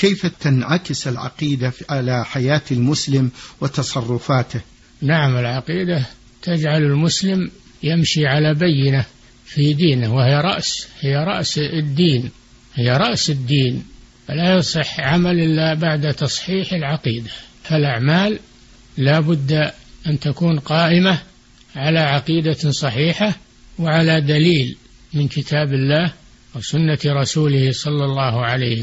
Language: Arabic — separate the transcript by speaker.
Speaker 1: كيف تنعكس العقيدة على حياة المسلم وتصرفاته؟
Speaker 2: نعم، العقيدة تجعل المسلم يمشي على بينة في دينه، هي رأس الدين، فلا يصح عمل إلا بعد تصحيح العقيدة. فالأعمال لا بد أن تكون قائمة على عقيدة صحيحة وعلى دليل من كتاب الله وسنة رسوله صلى الله عليه